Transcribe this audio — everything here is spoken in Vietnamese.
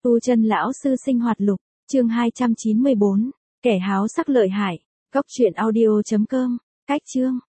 Tu Chân lão sư sinh hoạt lục, chương 294, kẻ háo sắc lợi hại. Cốc truyện audio.com, cách chương.